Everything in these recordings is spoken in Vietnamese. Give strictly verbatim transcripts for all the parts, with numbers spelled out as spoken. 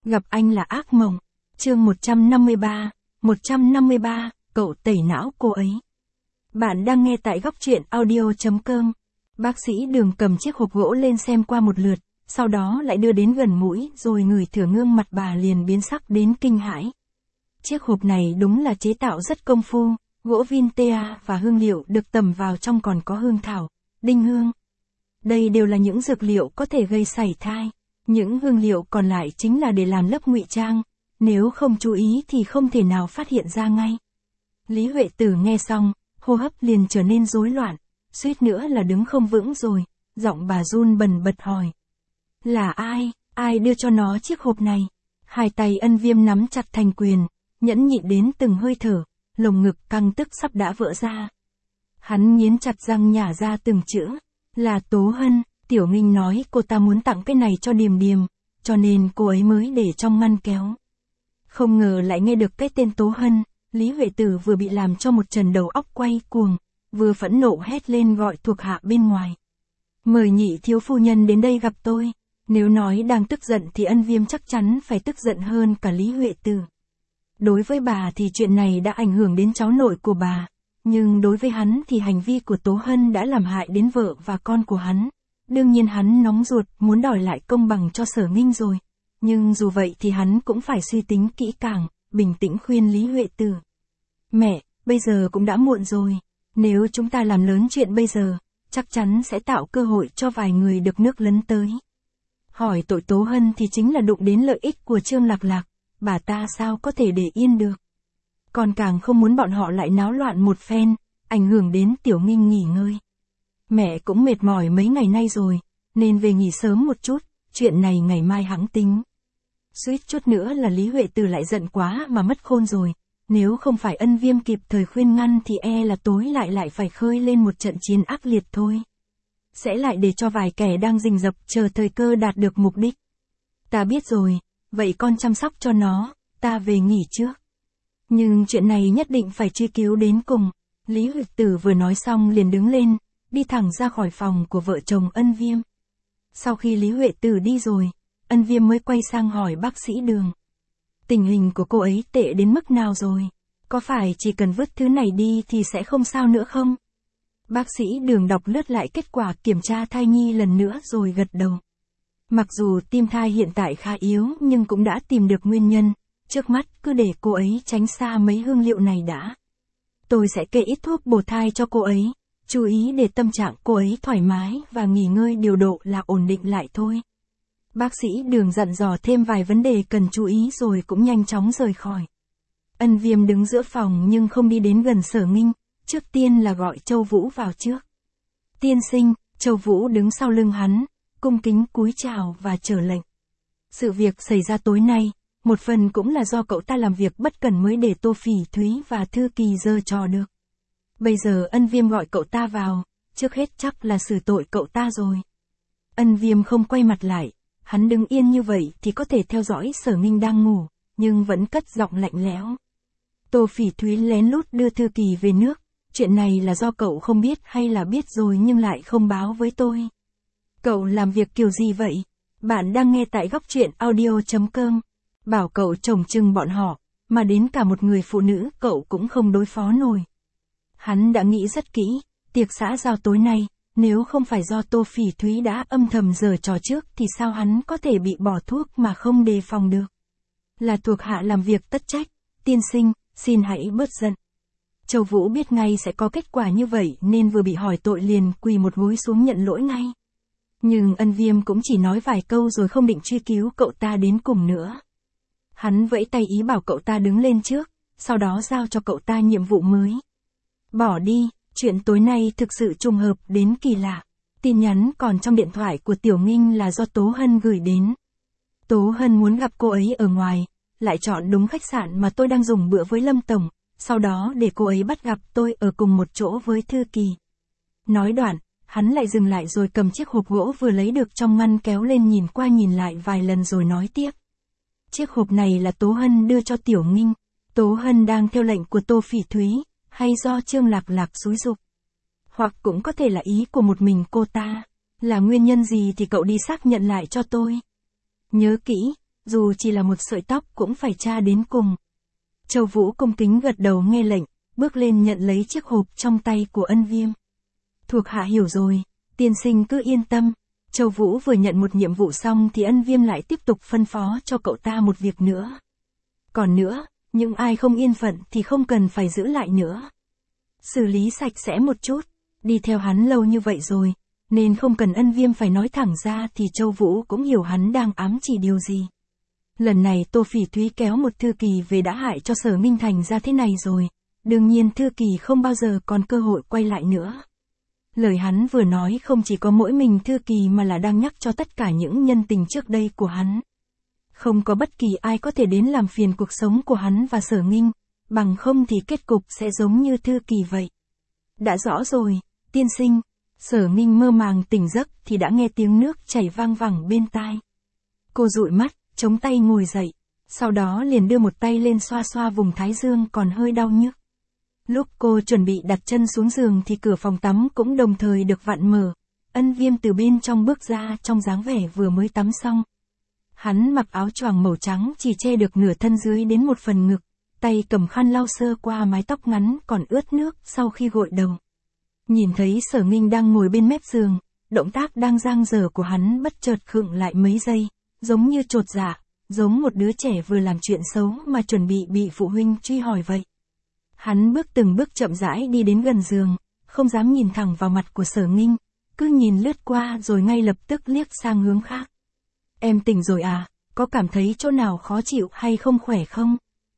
gặp anh là ác mộng. Chương một trăm năm mươi ba, một trăm năm mươi ba, cậu tẩy não cô ấy. Bạn đang nghe tại góc truyện audio chấm com. Bác sĩ Đường cầm chiếc hộp gỗ lên xem qua một lượt, sau đó lại đưa đến gần mũi rồi ngửi thử gương mặt bà liền biến sắc đến kinh hãi. Chiếc hộp này đúng là chế tạo rất công phu, gỗ vintea và hương liệu được tẩm vào trong còn có hương thảo, đinh hương. Đây đều là những dược liệu có thể gây sảy thai. Những hương liệu còn lại chính là để làm lớp ngụy trang, nếu không chú ý thì không thể nào phát hiện ra ngay. Lý Huệ Tử nghe xong, hô hấp liền trở nên rối loạn, suýt nữa là đứng không vững rồi, giọng bà run bần bật hỏi. Là ai, ai đưa cho nó chiếc hộp này? Hai tay Ân Viêm nắm chặt thành quyền, nhẫn nhịn đến từng hơi thở, lồng ngực căng tức sắp đã vỡ ra. Hắn nghiến chặt răng nhả ra từng chữ, là Tố Hân. Tiểu Nghinh nói cô ta muốn tặng cái này cho Điềm Điềm, cho nên cô ấy mới để trong ngăn kéo. Không ngờ lại nghe được cái tên Tố Hân, Lý Huệ Tử vừa bị làm cho một trận đầu óc quay cuồng, vừa phẫn nộ hét lên gọi thuộc hạ bên ngoài. Mời nhị thiếu phu nhân đến đây gặp tôi. Nếu nói đang tức giận thì Ân Viêm chắc chắn phải tức giận hơn cả Lý Huệ Tử. Đối với bà thì chuyện này đã ảnh hưởng đến cháu nội của bà, nhưng đối với hắn thì hành vi của Tố Hân đã làm hại đến vợ và con của hắn. Đương nhiên hắn nóng ruột muốn đòi lại công bằng cho Sở Nghinh rồi. Nhưng dù vậy thì hắn cũng phải suy tính kỹ càng, bình tĩnh khuyên Lý Huệ Tử. Mẹ, bây giờ cũng đã muộn rồi. Nếu chúng ta làm lớn chuyện bây giờ, chắc chắn sẽ tạo cơ hội cho vài người được nước lấn tới. Hỏi tội Tố Hân thì chính là đụng đến lợi ích của Trương Lạc Lạc, bà ta sao có thể để yên được. Còn càng không muốn bọn họ lại náo loạn một phen, ảnh hưởng đến Tiểu Nghinh nghỉ ngơi. Mẹ cũng mệt mỏi mấy ngày nay rồi, nên về nghỉ sớm một chút, chuyện này ngày mai hẵng tính. Suýt chút nữa là Lý Huệ Tử lại giận quá mà mất khôn rồi, nếu không phải Ân Viêm kịp thời khuyên ngăn thì e là tối lại lại phải khơi lên một trận chiến ác liệt thôi. Sẽ lại để cho vài kẻ đang rình rập chờ thời cơ đạt được mục đích. Ta biết rồi, vậy con chăm sóc cho nó, ta về nghỉ trước. Nhưng chuyện này nhất định phải truy cứu đến cùng. Lý Huệ Tử vừa nói xong liền đứng lên, đi thẳng ra khỏi phòng của vợ chồng Ân Viêm. Sau khi Lý Huệ Tử đi rồi, Ân Viêm mới quay sang hỏi bác sĩ Đường. Tình hình của cô ấy tệ đến mức nào rồi? Có phải chỉ cần vứt thứ này đi thì sẽ không sao nữa không? Bác sĩ Đường đọc lướt lại kết quả kiểm tra thai nhi lần nữa rồi gật đầu. Mặc dù tim thai hiện tại khá yếu nhưng cũng đã tìm được nguyên nhân, trước mắt cứ để cô ấy tránh xa mấy hương liệu này đã. Tôi sẽ kê ít thuốc bổ thai cho cô ấy. Chú ý để tâm trạng cô ấy thoải mái và nghỉ ngơi điều độ là ổn định lại thôi. Bác sĩ Đường dặn dò thêm vài vấn đề cần chú ý rồi cũng nhanh chóng rời khỏi. Ân Viêm đứng giữa phòng nhưng không đi đến gần Sở Nghinh, trước tiên là gọi Châu Vũ vào trước. Tiên sinh, Châu Vũ đứng sau lưng hắn, cung kính cúi chào và chờ lệnh. Sự việc xảy ra tối nay, một phần cũng là do cậu ta làm việc bất cẩn mới để Tô Phỉ Thúy và Thư Kỳ giơ trò được. Bây giờ Ân Viêm gọi cậu ta vào, trước hết chắc là xử tội cậu ta rồi. Ân Viêm không quay mặt lại, hắn đứng yên như vậy thì có thể theo dõi Sở Nghinh đang ngủ, nhưng vẫn cất giọng lạnh lẽo. Tô Phỉ Thúy lén lút đưa Thư Kỳ về nước, chuyện này là do cậu không biết hay là biết rồi nhưng lại không báo với tôi. Cậu làm việc kiểu gì vậy? Bạn đang nghe tại góc truyện audio chấm com. Bảo cậu trông chừng bọn họ, mà đến cả một người phụ nữ cậu cũng không đối phó nổi. Hắn đã nghĩ rất kỹ, tiệc xã giao tối nay, nếu không phải do Tô Phỉ Thúy đã âm thầm giở trò trước thì sao hắn có thể bị bỏ thuốc mà không đề phòng được. Là thuộc hạ làm việc tất trách, tiên sinh, xin hãy bớt giận. Châu Vũ biết ngay sẽ có kết quả như vậy nên vừa bị hỏi tội liền quỳ một gối xuống nhận lỗi ngay. Nhưng Ân Viêm cũng chỉ nói vài câu rồi không định truy cứu cậu ta đến cùng nữa. Hắn vẫy tay ý bảo cậu ta đứng lên trước, sau đó giao cho cậu ta nhiệm vụ mới. Bỏ đi, chuyện tối nay thực sự trùng hợp đến kỳ lạ. Tin nhắn còn trong điện thoại của Tiểu Nghinh là do Tố Hân gửi đến. Tố Hân muốn gặp cô ấy ở ngoài, lại chọn đúng khách sạn mà tôi đang dùng bữa với Lâm Tổng, sau đó để cô ấy bắt gặp tôi ở cùng một chỗ với Thư Kỳ. Nói đoạn, hắn lại dừng lại rồi cầm chiếc hộp gỗ vừa lấy được trong ngăn kéo lên nhìn qua nhìn lại vài lần rồi nói tiếp. Chiếc hộp này là Tố Hân đưa cho Tiểu Nghinh. Tố Hân đang theo lệnh của Tô Phỉ Thúy, hay do Trương Lạc Lạc xúi giục. Hoặc cũng có thể là ý của một mình cô ta. Là nguyên nhân gì thì cậu đi xác nhận lại cho tôi. Nhớ kỹ, dù chỉ là một sợi tóc cũng phải tra đến cùng. Châu Vũ cung kính gật đầu nghe lệnh, bước lên nhận lấy chiếc hộp trong tay của Ân Viêm. Thuộc hạ hiểu rồi, tiên sinh cứ yên tâm. Châu Vũ vừa nhận một nhiệm vụ xong thì Ân Viêm lại tiếp tục phân phó cho cậu ta một việc nữa. Còn nữa, những ai không yên phận thì không cần phải giữ lại nữa. Xử lý sạch sẽ một chút, đi theo hắn lâu như vậy rồi, nên không cần Ân Viêm phải nói thẳng ra thì Châu Vũ cũng hiểu hắn đang ám chỉ điều gì. Lần này Tô Phỉ Thúy kéo một thư kỳ về đã hại cho Sở Minh thành ra thế này rồi, đương nhiên thư kỳ không bao giờ còn cơ hội quay lại nữa. Lời hắn vừa nói không chỉ có mỗi mình thư kỳ mà là đang nhắc cho tất cả những nhân tình trước đây của hắn. Không có bất kỳ ai có thể đến làm phiền cuộc sống của hắn và Sở Nghinh, bằng không thì kết cục sẽ giống như thư kỳ vậy. Đã rõ rồi, tiên sinh. Sở Nghinh mơ màng tỉnh giấc thì đã nghe tiếng nước chảy vang vẳng bên tai. Cô dụi mắt, chống tay ngồi dậy, sau đó liền đưa một tay lên xoa xoa vùng thái dương còn hơi đau nhức. Lúc cô chuẩn bị đặt chân xuống giường thì cửa phòng tắm cũng đồng thời được vặn mở. Ân Viêm từ bên trong bước ra trong dáng vẻ vừa mới tắm xong. Hắn mặc áo choàng màu trắng chỉ che được nửa thân dưới đến một phần ngực, tay cầm khăn lau sơ qua mái tóc ngắn còn ướt nước sau khi gội đầu. Nhìn thấy Sở Nghinh đang ngồi bên mép giường, động tác đang dang dở của hắn bất chợt khựng lại mấy giây, giống như chột dạ, giống một đứa trẻ vừa làm chuyện xấu mà chuẩn bị bị phụ huynh truy hỏi vậy. Hắn bước từng bước chậm rãi đi đến gần giường, không dám nhìn thẳng vào mặt của Sở Nghinh, cứ nhìn lướt qua rồi ngay lập tức liếc sang hướng khác. Em tỉnh rồi à, có cảm thấy chỗ nào khó chịu hay không khỏe không?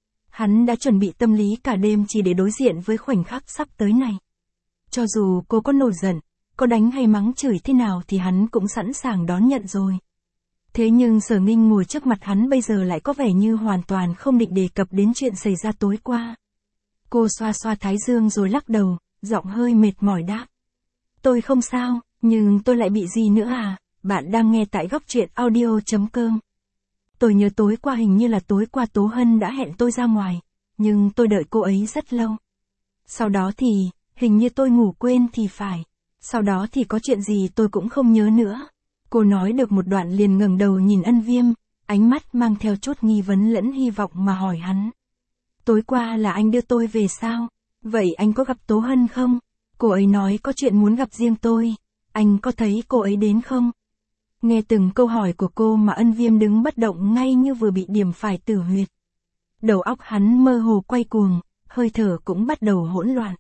Hắn đã chuẩn bị tâm lý cả đêm chỉ để đối diện với khoảnh khắc sắp tới này. Cho dù cô có nổi giận, có đánh hay mắng chửi thế nào thì hắn cũng sẵn sàng đón nhận rồi. Thế nhưng Sở Nghinh ngồi trước mặt hắn bây giờ lại có vẻ như hoàn toàn không định đề cập đến chuyện xảy ra tối qua. Cô xoa xoa thái dương rồi lắc đầu, giọng hơi mệt mỏi đáp. Tôi không sao, nhưng tôi lại bị gì nữa à? Bạn đang nghe tại góc truyện audio chấm com. Tôi nhớ tối qua hình như là tối qua Tố Hân đã hẹn tôi ra ngoài, nhưng tôi đợi cô ấy rất lâu. Sau đó thì, hình như tôi ngủ quên thì phải. Sau đó thì có chuyện gì tôi cũng không nhớ nữa. Cô nói được một đoạn liền ngẩng đầu nhìn Ân Viêm, ánh mắt mang theo chút nghi vấn lẫn hy vọng mà hỏi hắn. Tối qua là anh đưa tôi về sao? Vậy anh có gặp Tố Hân không? Cô ấy nói có chuyện muốn gặp riêng tôi. Anh có thấy cô ấy đến không? Nghe từng câu hỏi của cô mà Ân Viêm đứng bất động ngay như vừa bị điểm phải tử huyệt. Đầu óc hắn mơ hồ quay cuồng, hơi thở cũng bắt đầu hỗn loạn.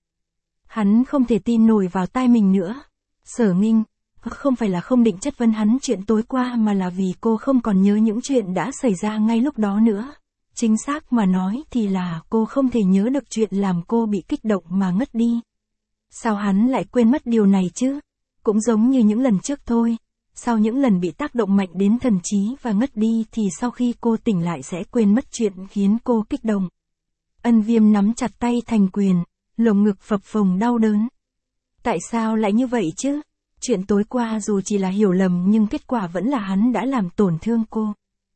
Hắn không thể tin nổi vào tai mình nữa. Sở Nghinh, không phải là không định chất vấn hắn chuyện tối qua mà là vì cô không còn nhớ những chuyện đã xảy ra ngay lúc đó nữa. Chính xác mà nói thì là cô không thể nhớ được chuyện làm cô bị kích động mà ngất đi. Sao hắn lại quên mất điều này chứ? Cũng giống như những lần trước thôi. Sau những lần bị tác động mạnh đến thần trí và ngất đi thì sau khi cô tỉnh lại sẽ quên mất chuyện khiến cô kích động. Ân Viêm nắm chặt tay thành quyền, lồng ngực phập phồng đau đớn. Tại sao lại như vậy chứ? Chuyện tối qua dù chỉ là hiểu lầm nhưng kết quả vẫn là hắn đã làm tổn thương cô.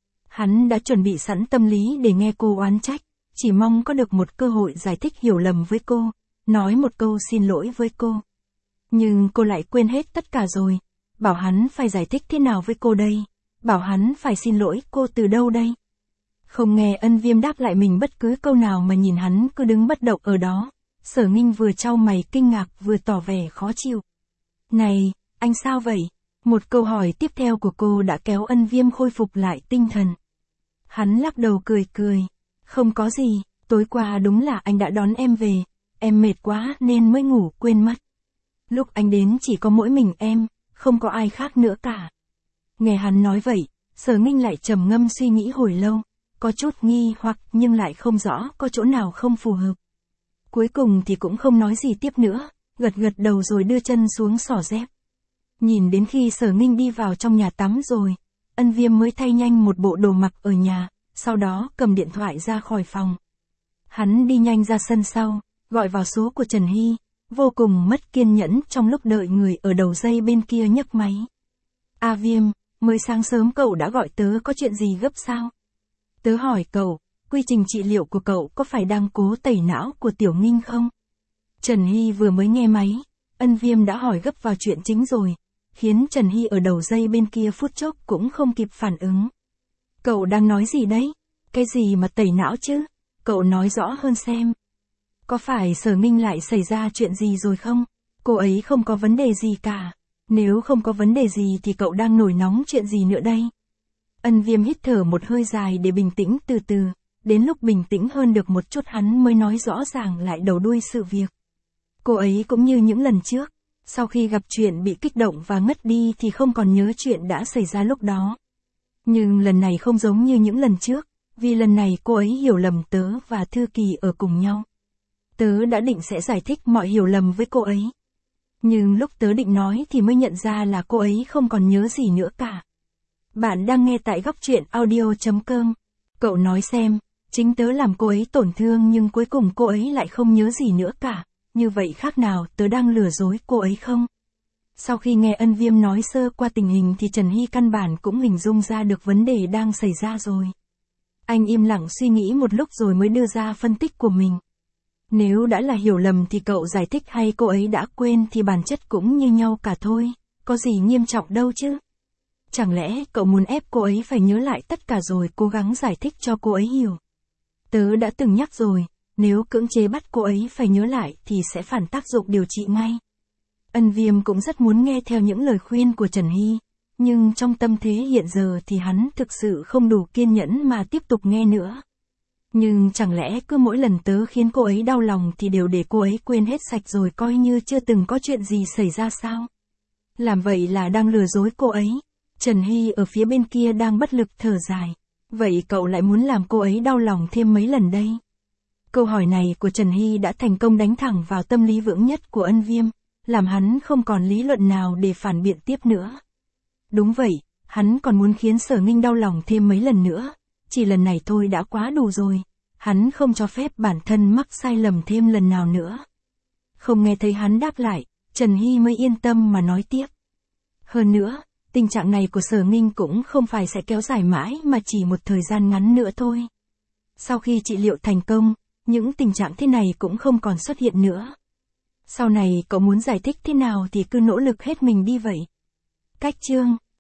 Hắn đã chuẩn bị sẵn tâm lý để nghe cô oán trách, chỉ mong có được một cơ hội giải thích hiểu lầm với cô, nói một câu xin lỗi với cô. Nhưng cô lại quên hết tất cả rồi. Bảo hắn phải giải thích thế nào với cô đây? Bảo hắn phải xin lỗi cô từ đâu đây? Không nghe Ân Viêm đáp lại mình bất cứ câu nào mà nhìn hắn cứ đứng bất động ở đó. Sở Nghinh vừa chau mày kinh ngạc vừa tỏ vẻ khó chịu. Này, anh sao vậy? Một câu hỏi tiếp theo của cô đã kéo Ân Viêm khôi phục lại tinh thần. Hắn lắc đầu cười cười. Không có gì, tối qua đúng là anh đã đón em về. Em mệt quá nên mới ngủ quên mất. Lúc anh đến chỉ có mỗi mình em, không có ai khác nữa cả. Nghe hắn nói vậy, Sở Nghinh lại trầm ngâm suy nghĩ hồi lâu, có chút nghi hoặc nhưng lại không rõ có chỗ nào không phù hợp. Cuối cùng thì cũng không nói gì tiếp nữa, gật gật đầu rồi đưa chân xuống xỏ dép. Nhìn đến khi Sở Nghinh đi vào trong nhà tắm rồi, Ân Viêm mới thay nhanh một bộ đồ mặc ở nhà, sau đó cầm điện thoại ra khỏi phòng. Hắn đi nhanh ra sân sau, gọi vào số của Trần Hy, vô cùng mất kiên nhẫn trong lúc đợi người ở đầu dây bên kia nhấc máy. A Viêm, mới sáng sớm cậu đã gọi tớ có chuyện gì gấp sao? Tớ hỏi cậu, quy trình trị liệu của cậu có phải đang cố tẩy não của Tiểu Nghinh không? Trần Hy vừa mới nghe máy, Ân Viêm đã hỏi gấp vào chuyện chính rồi, khiến Trần Hy ở đầu dây bên kia phút chốc cũng không kịp phản ứng. Cậu đang nói gì đấy? Cái gì mà tẩy não chứ? Cậu nói rõ hơn xem. Có phải Sở Nghinh lại xảy ra chuyện gì rồi không? Cô ấy không có vấn đề gì cả. Nếu không có vấn đề gì thì cậu đang nổi nóng chuyện gì nữa đây? Ân Viêm hít thở một hơi dài để bình tĩnh từ từ. Đến lúc bình tĩnh hơn được một chút hắn mới nói rõ ràng lại đầu đuôi sự việc. Cô ấy cũng như những lần trước. Sau khi gặp chuyện bị kích động và ngất đi thì không còn nhớ chuyện đã xảy ra lúc đó. Nhưng lần này không giống như những lần trước. Vì lần này cô ấy hiểu lầm tớ và Thư Kỳ ở cùng nhau. Tớ đã định sẽ giải thích mọi hiểu lầm với cô ấy. Nhưng lúc tớ định nói thì mới nhận ra là cô ấy không còn nhớ gì nữa cả. Bạn đang nghe tại góc truyện audio chấm com. Cậu nói xem, chính tớ làm cô ấy tổn thương nhưng cuối cùng cô ấy lại không nhớ gì nữa cả. Như vậy khác nào tớ đang lừa dối cô ấy không? Sau khi nghe Ân Viêm nói sơ qua tình hình thì Trần Hy căn bản cũng hình dung ra được vấn đề đang xảy ra rồi. Anh im lặng suy nghĩ một lúc rồi mới đưa ra phân tích của mình. Nếu đã là hiểu lầm thì cậu giải thích hay cô ấy đã quên thì bản chất cũng như nhau cả thôi, có gì nghiêm trọng đâu chứ. Chẳng lẽ cậu muốn ép cô ấy phải nhớ lại tất cả rồi cố gắng giải thích cho cô ấy hiểu. Tớ đã từng nhắc rồi, nếu cưỡng chế bắt cô ấy phải nhớ lại thì sẽ phản tác dụng điều trị ngay. Ân Viêm cũng rất muốn nghe theo những lời khuyên của Trần Hy, nhưng trong tâm thế hiện giờ thì hắn thực sự không đủ kiên nhẫn mà tiếp tục nghe nữa. Nhưng chẳng lẽ cứ mỗi lần tớ khiến cô ấy đau lòng thì đều để cô ấy quên hết sạch rồi coi như chưa từng có chuyện gì xảy ra sao? Làm vậy là đang lừa dối cô ấy. Trần Hy ở phía bên kia đang bất lực thở dài. Vậy cậu lại muốn làm cô ấy đau lòng thêm mấy lần đây? Câu hỏi này của Trần Hy đã thành công đánh thẳng vào tâm lý vững nhất của Ân Viêm, làm hắn không còn lý luận nào để phản biện tiếp nữa. Đúng vậy, hắn còn muốn khiến Sở Nghinh đau lòng thêm mấy lần nữa. Chỉ lần này thôi đã quá đủ rồi. Hắn không cho phép bản thân mắc sai lầm thêm lần nào nữa. Không nghe thấy hắn đáp lại, Trần Hy mới yên tâm mà nói tiếp. Hơn nữa, tình trạng này của Sở Nghinh cũng không phải sẽ kéo dài mãi mà chỉ một thời gian ngắn nữa thôi. Sau khi trị liệu thành công, những tình trạng thế này cũng không còn xuất hiện nữa. Sau này cậu muốn giải thích thế nào thì cứ nỗ lực hết mình đi vậy. Cách chương